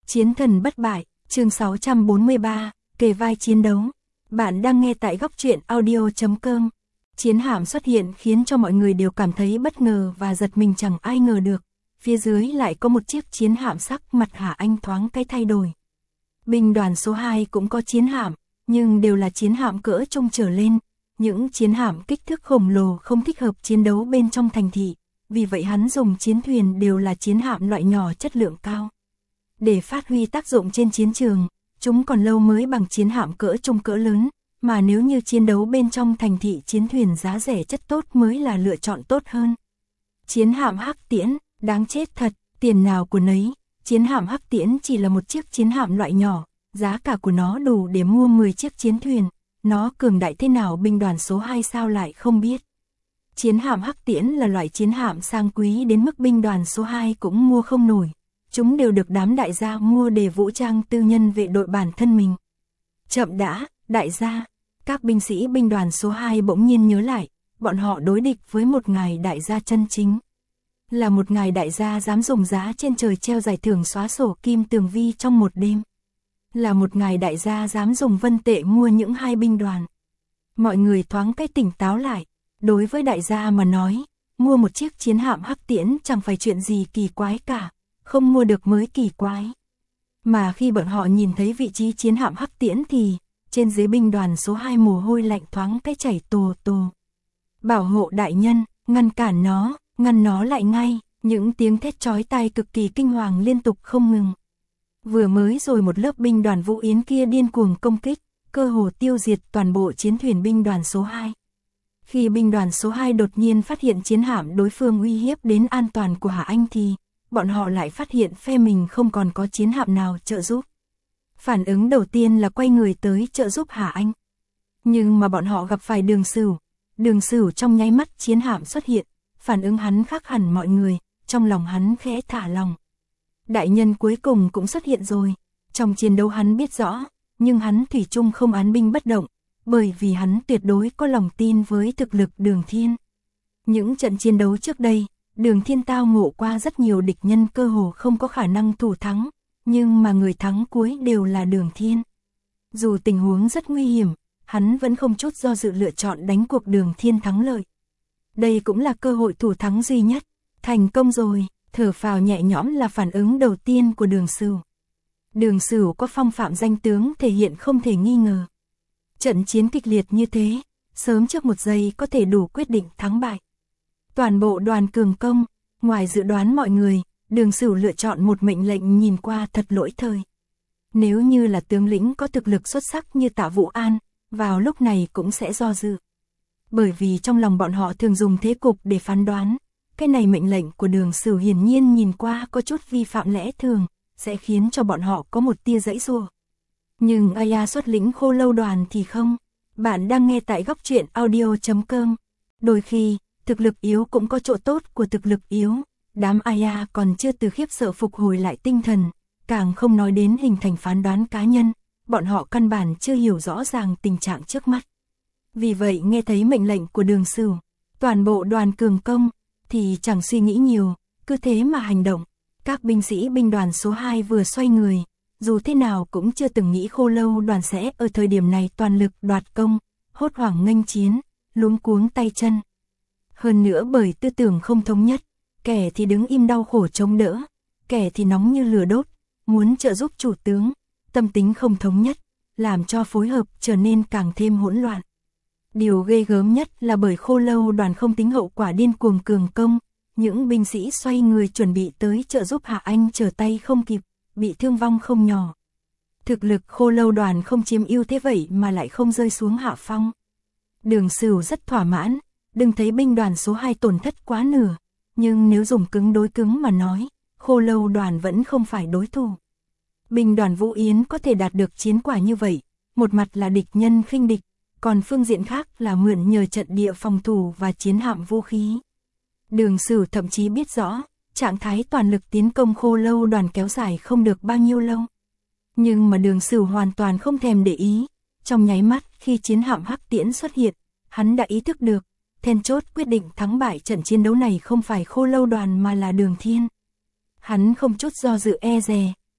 Chiến thần bất bại, chương 643, kề vai chiến đấu. Bạn đang nghe tại góc truyện audio.com. Chiến hạm xuất hiện khiến cho mọi người đều cảm thấy bất ngờ và giật mình, chẳng ai ngờ được. Phía dưới lại có một chiếc chiến hạm, sắc mặt Hà Anh thoáng cái thay đổi. Binh đoàn số 2 cũng có chiến hạm, nhưng đều là chiến hạm cỡ trung trở lên. Những chiến hạm kích thước khổng lồ không thích hợp chiến đấu bên trong thành thị. Vì vậy hắn dùng chiến thuyền đều là chiến hạm loại nhỏ chất lượng cao. Để phát huy tác dụng trên chiến trường, chúng còn lâu mới bằng chiến hạm cỡ trung cỡ lớn, mà nếu như chiến đấu bên trong thành thị, chiến thuyền giá rẻ chất tốt mới là lựa chọn tốt hơn. Chiến hạm Hắc Tiễn, đáng chết thật, tiền nào của nấy, chiến hạm Hắc Tiễn chỉ là một chiếc chiến hạm loại nhỏ, giá cả của nó đủ để mua 10 chiếc chiến thuyền, nó cường đại thế nào binh đoàn số 2 sao lại không biết. Chiến hạm Hắc Tiễn là loại chiến hạm sang quý đến mức binh đoàn số 2 cũng mua không nổi. Chúng đều được đám đại gia mua để vũ trang tư nhân vệ đội bản thân mình. Chậm đã, đại gia. Các binh sĩ binh đoàn số 2 bỗng nhiên nhớ lại, bọn họ đối địch với một ngài đại gia chân chính. Là một ngài đại gia dám dùng giá trên trời treo giải thưởng xóa sổ Kim Tường Vi trong một đêm. Là một ngài đại gia dám dùng vân tệ mua những hai binh đoàn. Mọi người thoáng cái tỉnh táo lại. Đối với đại gia mà nói, mua một chiếc chiến hạm Hắc Tiễn chẳng phải chuyện gì kỳ quái cả, không mua được mới kỳ quái. Mà khi bọn họ nhìn thấy vị trí chiến hạm Hắc Tiễn thì, trên dưới binh đoàn số 2 mồ hôi lạnh thoáng cái chảy tồ tồ. Bảo hộ đại nhân, ngăn cản nó, ngăn nó lại ngay, những tiếng thét chói tai cực kỳ kinh hoàng liên tục không ngừng. Vừa mới rồi một lớp binh đoàn Vũ Yến kia điên cuồng công kích, cơ hồ tiêu diệt toàn bộ chiến thuyền binh đoàn số 2. Khi binh đoàn số 2 đột nhiên phát hiện chiến hạm đối phương uy hiếp đến an toàn của Hà Anh thì, bọn họ lại phát hiện phe mình không còn có chiến hạm nào trợ giúp. Phản ứng đầu tiên là quay người tới trợ giúp Hà Anh. Nhưng mà bọn họ gặp phải Đường Sửu. Đường Sửu trong nháy mắt chiến hạm xuất hiện, phản ứng hắn khác hẳn mọi người, trong lòng hắn khẽ thả lòng. Đại nhân cuối cùng cũng xuất hiện rồi. Trong chiến đấu hắn biết rõ, nhưng hắn thủy chung không án binh bất động. Bởi vì hắn tuyệt đối có lòng tin với thực lực Đường Thiên. Những trận chiến đấu trước đây, Đường Thiên tao ngộ qua rất nhiều địch nhân cơ hồ không có khả năng thủ thắng, nhưng mà người thắng cuối đều là Đường Thiên. Dù tình huống rất nguy hiểm, hắn vẫn không chút do dự lựa chọn đánh cuộc Đường Thiên thắng lợi. Đây cũng là cơ hội thủ thắng duy nhất. Thành công rồi, thở phào nhẹ nhõm là phản ứng đầu tiên của Đường Sửu. Đường Sửu có phong phạm danh tướng thể hiện không thể nghi ngờ. Trận chiến kịch liệt như thế, sớm trước một giây có thể đủ quyết định thắng bại. Toàn bộ đoàn cường công, ngoài dự đoán mọi người, Đường Sửu lựa chọn một mệnh lệnh nhìn qua thật lỗi thời. Nếu như là tướng lĩnh có thực lực xuất sắc như Tạ Vũ An, vào lúc này cũng sẽ do dự. Bởi vì trong lòng bọn họ thường dùng thế cục để phán đoán, cái này mệnh lệnh của Đường Sửu hiển nhiên nhìn qua có chút vi phạm lẽ thường, sẽ khiến cho bọn họ có một tia giãy giụa. Nhưng Aya xuất lĩnh Khô Lâu đoàn thì không. Bạn đang nghe tại góc truyện audio.com. Đôi khi, thực lực yếu cũng có chỗ tốt của thực lực yếu. Đám Aya còn chưa từ khiếp sợ phục hồi lại tinh thần, càng không nói đến hình thành phán đoán cá nhân. Bọn họ căn bản chưa hiểu rõ ràng tình trạng trước mắt. Vì vậy nghe thấy mệnh lệnh của Đường Sửu, toàn bộ đoàn cường công, thì chẳng suy nghĩ nhiều, cứ thế mà hành động. Các binh sĩ binh đoàn số 2 vừa xoay người. Dù thế nào cũng chưa từng nghĩ Khô Lâu đoàn sẽ ở thời điểm này toàn lực đoạt công, hốt hoảng nghênh chiến, luống cuống tay chân. Hơn nữa bởi tư tưởng không thống nhất, kẻ thì đứng im đau khổ chống đỡ, kẻ thì nóng như lửa đốt, muốn trợ giúp chủ tướng, tâm tính không thống nhất, làm cho phối hợp trở nên càng thêm hỗn loạn. Điều ghê gớm nhất là bởi Khô Lâu đoàn không tính hậu quả điên cuồng cường công, những binh sĩ xoay người chuẩn bị tới trợ giúp Hạ Anh trở tay không kịp. Bị thương vong không nhỏ. Thực lực Khô Lâu đoàn không chiếm ưu thế vậy mà lại không rơi xuống hạ phong. Đường Sửu rất thỏa mãn, đừng thấy binh đoàn số 2 tổn thất quá nửa, nhưng nếu dùng cứng đối cứng mà nói, Khô Lâu đoàn vẫn không phải đối thủ. Binh đoàn Vũ Yến có thể đạt được chiến quả như vậy, một mặt là địch nhân khinh địch, còn phương diện khác là mượn nhờ trận địa phòng thủ và chiến hạm vũ khí. Đường Sửu thậm chí biết rõ, trạng thái toàn lực tiến công Khô Lâu đoàn kéo dài không được bao nhiêu lâu. Nhưng mà Đường Sửu hoàn toàn không thèm để ý. Trong nháy mắt khi chiến hạm Hắc Tiễn xuất hiện, hắn đã ý thức được, then chốt quyết định thắng bại trận chiến đấu này không phải Khô Lâu đoàn mà là Đường Thiên. Hắn không chút do dự e dè,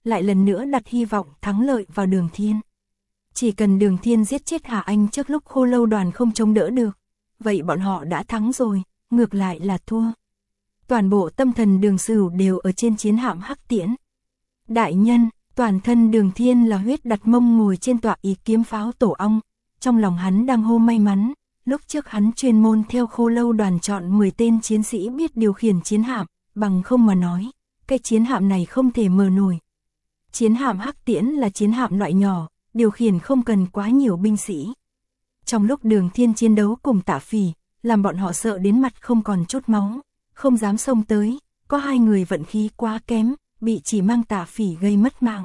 lại lần nữa đặt hy vọng thắng lợi vào Đường Thiên. Chỉ cần Đường Thiên giết chết Hà Anh trước lúc Khô Lâu đoàn không chống đỡ được, vậy bọn họ đã thắng rồi, ngược lại là thua. Toàn bộ tâm thần Đường Sửu đều ở trên chiến hạm Hắc Tiễn. Đại nhân, toàn thân Đường Thiên là huyết đặt mông ngồi trên tọa ỷ kiếm pháo tổ ong, trong lòng hắn đang hô may mắn, lúc trước hắn chuyên môn theo Khô Lâu đoàn chọn 10 tên chiến sĩ biết điều khiển chiến hạm, bằng không mà nói, cái chiến hạm này không thể mở nổi. Chiến hạm Hắc Tiễn là chiến hạm loại nhỏ, điều khiển không cần quá nhiều binh sĩ. Trong lúc Đường Thiên chiến đấu cùng Tạ Phỉ, làm bọn họ sợ đến mặt không còn chút máu, không dám xông tới, có 2 người vận khí quá kém, bị chỉ mang Tạ Phỉ gây mất mạng.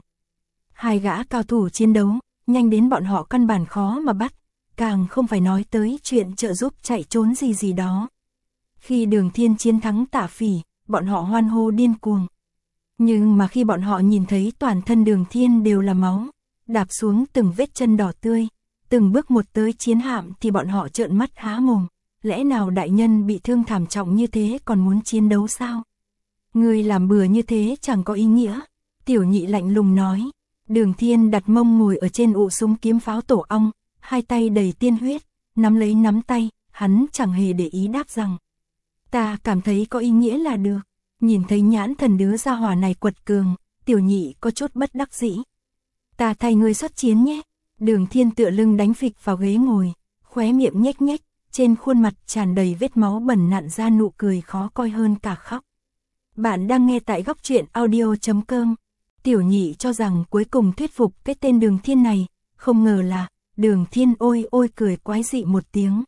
2 gã cao thủ chiến đấu, nhanh đến bọn họ căn bản khó mà bắt, càng không phải nói tới chuyện trợ giúp chạy trốn gì đó. Khi Đường Thiên chiến thắng Tạ Phỉ, bọn họ hoan hô điên cuồng. Nhưng mà khi bọn họ nhìn thấy toàn thân Đường Thiên đều là máu, đạp xuống từng vết chân đỏ tươi, từng bước một tới chiến hạm thì bọn họ trợn mắt há mồm. Lẽ nào đại nhân bị thương thảm trọng như thế còn muốn chiến đấu sao? Người làm bừa như thế chẳng có ý nghĩa. Tiểu Nhị lạnh lùng nói. Đường Thiên đặt mông ngồi ở trên ụ súng kiếm pháo tổ ong, 2 tay đầy tiên huyết, nắm lấy nắm tay, hắn chẳng hề để ý đáp rằng. Ta cảm thấy có ý nghĩa là được. Nhìn thấy nhãn thần đứa gia hỏa này quật cường, Tiểu Nhị có chút bất đắc dĩ. Ta thay ngươi xuất chiến nhé. Đường Thiên tựa lưng đánh phịch vào ghế ngồi, khóe miệng nhếch nhếch, trên khuôn mặt tràn đầy vết máu bẩn nặn ra nụ cười khó coi hơn cả khóc. Bạn đang nghe tại góc truyện audio.com. Tiểu Nhị cho rằng cuối cùng thuyết phục cái tên Đường Thiên này, không ngờ là Đường Thiên ôi ôi cười quái dị một tiếng.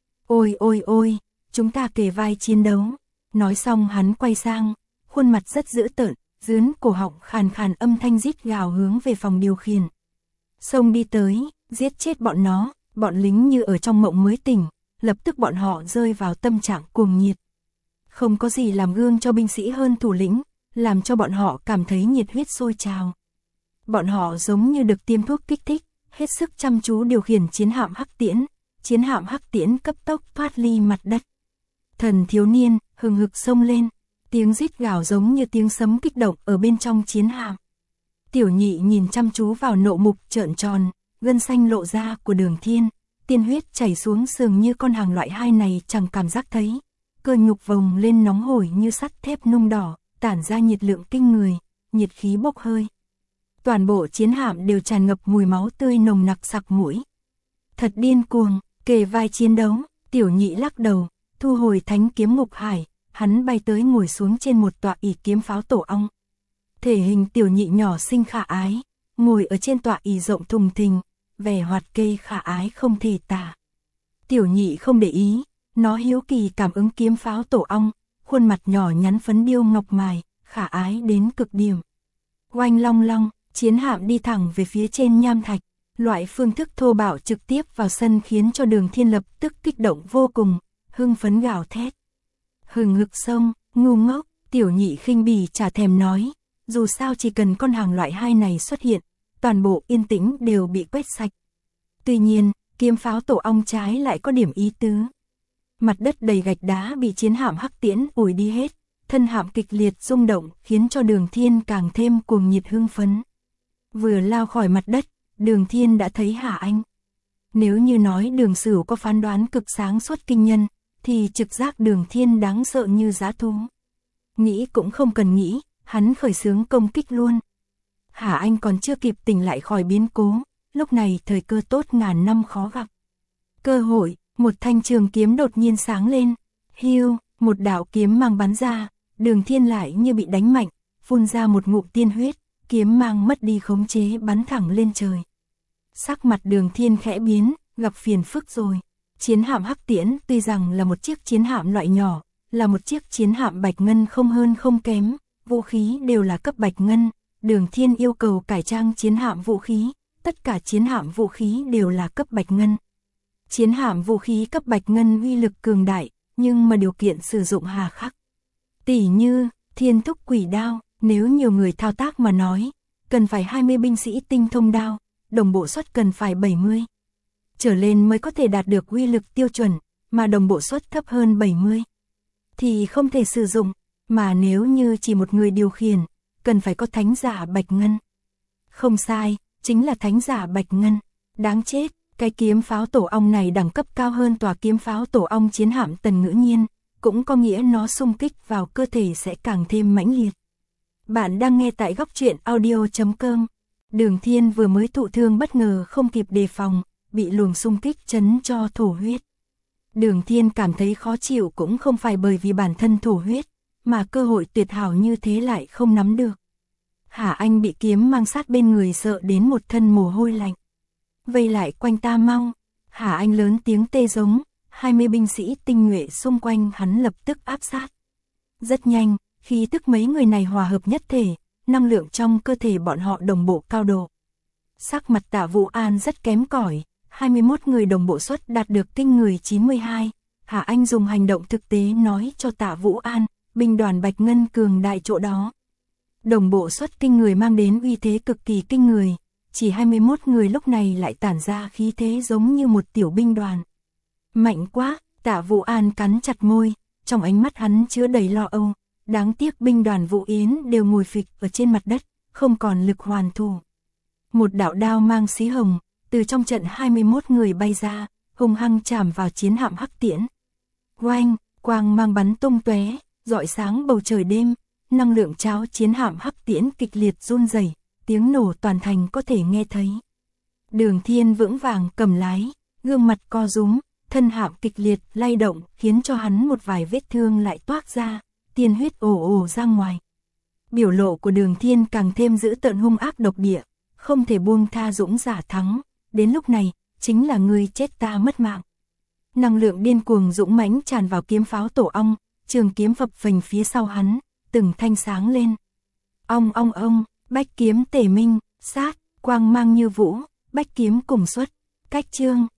Ôi ôi ôi, chúng ta kề vai chiến đấu. Nói xong hắn quay sang, khuôn mặt rất dữ tợn, dướn cổ họng khàn khàn âm thanh rít gào hướng về phòng điều khiển. Xông đi tới, giết chết bọn nó, bọn lính như ở trong mộng mới tỉnh, lập tức bọn họ rơi vào tâm trạng cuồng nhiệt. Không có gì làm gương cho binh sĩ hơn thủ lĩnh, làm cho bọn họ cảm thấy nhiệt huyết sôi trào. Bọn họ giống như được tiêm thuốc kích thích, hết sức chăm chú điều khiển chiến hạm Hắc Tiễn. Chiến hạm Hắc Tiễn cấp tốc thoát ly mặt đất. Thần thiếu niên hừng hực xông lên, tiếng rít gào giống như tiếng sấm kích động ở bên trong chiến hạm. Tiểu Nhị nhìn chăm chú vào nộ mục trợn tròn, gân xanh lộ ra của Đường Thiên, tiên huyết chảy xuống sườn như con hàng loại 2 này chẳng cảm giác thấy. Cơ nhục vồng lên nóng hổi như sắt thép nung đỏ, tản ra nhiệt lượng kinh người, nhiệt khí bốc hơi. Toàn bộ chiến hạm đều tràn ngập mùi máu tươi nồng nặc sặc mũi. Thật điên cuồng, kề vai chiến đấu, Tiểu Nhị lắc đầu, thu hồi thánh kiếm ngục hải, hắn bay tới ngồi xuống trên một tọa ỷ kiếm pháo tổ ong. Thể hình Tiểu Nhị nhỏ xinh khả ái, ngồi ở trên tọa ỷ rộng thùng thình, vẻ hoạt kê khả ái không thể tả. Tiểu Nhị không để ý, nó hiếu kỳ cảm ứng kiếm pháo tổ ong, khuôn mặt nhỏ nhắn phấn điêu ngọc mài, khả ái đến cực điểm. Oanh long long, chiến hạm đi thẳng về phía trên nham thạch, loại phương thức thô bạo trực tiếp vào sân khiến cho Đường Thiên lập tức kích động vô cùng, hưng phấn gào thét. Hừng hực sông, ngu ngốc, Tiểu Nhị khinh bỉ chả thèm nói, dù sao chỉ cần con hàng loại 2 này xuất hiện, toàn bộ yên tĩnh đều bị quét sạch. Tuy nhiên, kiếm pháo tổ ong trái lại có điểm ý tứ. Mặt đất đầy gạch đá bị chiến hạm Hắc Tiễn ủi đi hết, thân hạm kịch liệt rung động khiến cho Đường Thiên càng thêm cuồng nhiệt hưng phấn. Vừa lao khỏi mặt đất, Đường Thiên đã thấy Hà Anh. Nếu như nói Đường Sửu có phán đoán cực sáng suốt kinh nhân, thì trực giác Đường Thiên đáng sợ như dã thú. Nghĩ cũng không cần nghĩ, hắn khởi xướng công kích luôn. Hà Anh còn chưa kịp tỉnh lại khỏi biến cố, lúc này thời cơ tốt ngàn năm khó gặp. Cơ hội, một thanh trường kiếm đột nhiên sáng lên, hiu, một đạo kiếm mang bắn ra, Đường Thiên lại như bị đánh mạnh, phun ra một ngụm tiên huyết, kiếm mang mất đi khống chế bắn thẳng lên trời. Sắc mặt Đường Thiên khẽ biến, gặp phiền phức rồi. Chiến hạm Hắc Tiễn tuy rằng là một chiếc chiến hạm loại nhỏ, là một chiếc chiến hạm bạch ngân không hơn không kém, vũ khí đều là cấp bạch ngân, Đường Thiên yêu cầu cải trang chiến hạm vũ khí, tất cả chiến hạm vũ khí đều là cấp bạch ngân. Chiến hạm vũ khí cấp bạch ngân uy lực cường đại, nhưng mà điều kiện sử dụng hà khắc. Tỷ như, Thiên Thúc Quỷ Đao, nếu nhiều người thao tác mà nói, cần phải 20 binh sĩ tinh thông đao, đồng bộ suất cần phải 70 trở lên mới có thể đạt được uy lực tiêu chuẩn, mà đồng bộ suất thấp hơn 70 thì không thể sử dụng, mà nếu như chỉ một người điều khiển, cần phải có thánh giả Bạch Ngân. Không sai, chính là thánh giả Bạch Ngân. Đáng chết, cái kiếm pháo tổ ong này đẳng cấp cao hơn tòa kiếm pháo tổ ong chiến hạm Tần Ngữ Nhiên, cũng có nghĩa nó xung kích vào cơ thể sẽ càng thêm mãnh liệt. Bạn đang nghe tại góc truyện audio.com. Đường Thiên vừa mới thụ thương bất ngờ không kịp đề phòng, bị luồng xung kích chấn cho thổ huyết. Đường Thiên cảm thấy khó chịu cũng không phải bởi vì bản thân thổ huyết, mà cơ hội tuyệt hảo như thế lại không nắm được. Hà Anh bị kiếm mang sát bên người sợ đến một thân mồ hôi lạnh. Vây lại quanh ta mau. Hà Anh lớn tiếng tê giống, 20 binh sĩ tinh nhuệ xung quanh hắn lập tức áp sát. Rất nhanh, khí tức mấy người này hòa hợp nhất thể, năng lượng trong cơ thể bọn họ đồng bộ cao độ. Sắc mặt Tạ Vũ An rất kém cỏi, 21 người đồng bộ suất đạt được kinh người 92. Hà Anh dùng hành động thực tế nói cho Tạ Vũ An, binh đoàn Bạch Ngân cường đại chỗ đó. Đồng bộ suất kinh người mang đến uy thế cực kỳ kinh người, chỉ 21 người lúc này lại tản ra khí thế giống như một tiểu binh đoàn. Mạnh quá, Tạ Vũ An cắn chặt môi, trong ánh mắt hắn chứa đầy lo âu, đáng tiếc binh đoàn Vũ Yến đều ngồi phịch ở trên mặt đất, không còn lực hoàn thủ. Một đạo đao mang xí hồng, từ trong trận 21 người bay ra, hung hăng chạm vào chiến hạm Hắc Tiễn. Oanh, quang mang bắn tung tóe, rọi sáng bầu trời đêm, năng lượng cháo chiến hạm Hắc Tiễn kịch liệt run rẩy, tiếng nổ toàn thành có thể nghe thấy. Đường Thiên vững vàng cầm lái, gương mặt co rúm, thân hạm kịch liệt lay động, khiến cho hắn một vài vết thương lại toát ra, tiên huyết ồ ồ ra ngoài. Biểu lộ của Đường Thiên càng thêm dữ tợn hung ác độc địa, không thể buông tha dũng giả thắng, đến lúc này, chính là ngươi chết ta mất mạng. Năng lượng điên cuồng dũng mãnh tràn vào kiếm pháo tổ ong, trường kiếm phập phình phía sau hắn, từng thanh sáng lên. Ong ong ong, bách kiếm tề minh, sát, quang mang như vũ, bách kiếm cùng xuất, cách chương.